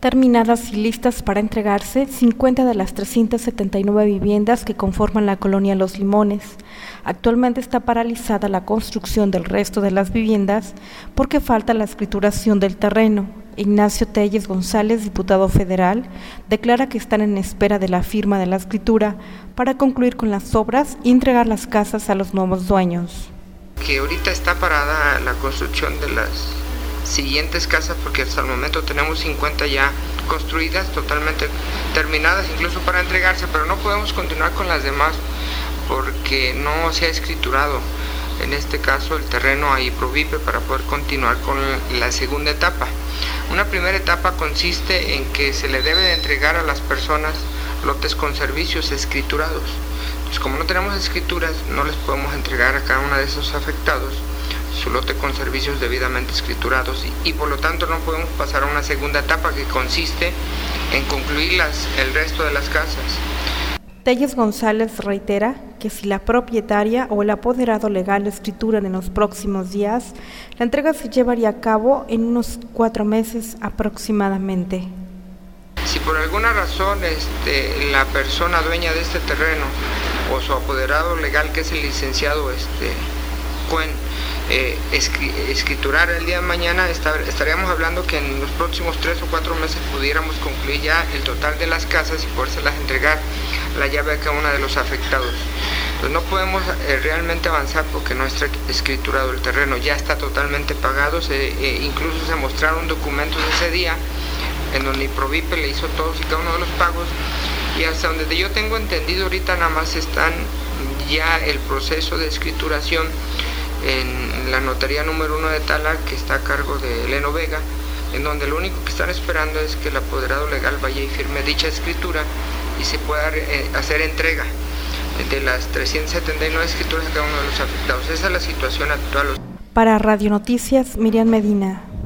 terminadas y listas para entregarse 50 de las 379 viviendas que conforman la colonia Los Limones. Actualmente está paralizada la construcción del resto de las viviendas porque falta la escrituración del terreno. Ignacio Telles González, diputado federal, declara que están en espera de la firma de la escritura para concluir con las obras y entregar las casas a los nuevos dueños. Que ahorita está parada la construcción de las siguientes casas porque hasta el momento tenemos 50 ya construidas, totalmente terminadas, incluso para entregarse, pero no podemos continuar con las demás porque no se ha escriturado, en este caso el terreno a Provipe, para poder continuar con la segunda etapa. Una primera etapa consiste en que se le debe de entregar a las personas lotes con servicios escriturados. Pues como no tenemos escrituras, no les podemos entregar a cada uno de esos afectados su lote con servicios debidamente escriturados y por lo tanto no podemos pasar a una segunda etapa que consiste en concluir el resto de las casas. Telles González reitera que si la propietaria o el apoderado legal escrituran en los próximos días, la entrega se llevaría a cabo en unos 4 meses aproximadamente. Si por alguna razón la persona dueña de este terreno o su apoderado legal, que es el licenciado Cuen, escriturar el día de mañana, estaríamos hablando que en los próximos 3 o 4 meses pudiéramos concluir ya el total de las casas y podérselas entregar la llave a cada uno de los afectados. Pues no podemos realmente avanzar porque no está escriturado el terreno, ya está totalmente pagado, incluso se mostraron documentos ese día en donde Provipe le hizo todos y cada uno de los pagos, y hasta donde yo tengo entendido ahorita nada más están ya el proceso de escrituración en la notaría número 1 de Tala, que está a cargo de Eleno Vega, en donde lo único que están esperando es que el apoderado legal vaya y firme dicha escritura y se pueda hacer entrega de las 379 escrituras a cada uno de los afectados. Esa es la situación actual. Para Radio Noticias, Miriam Medina.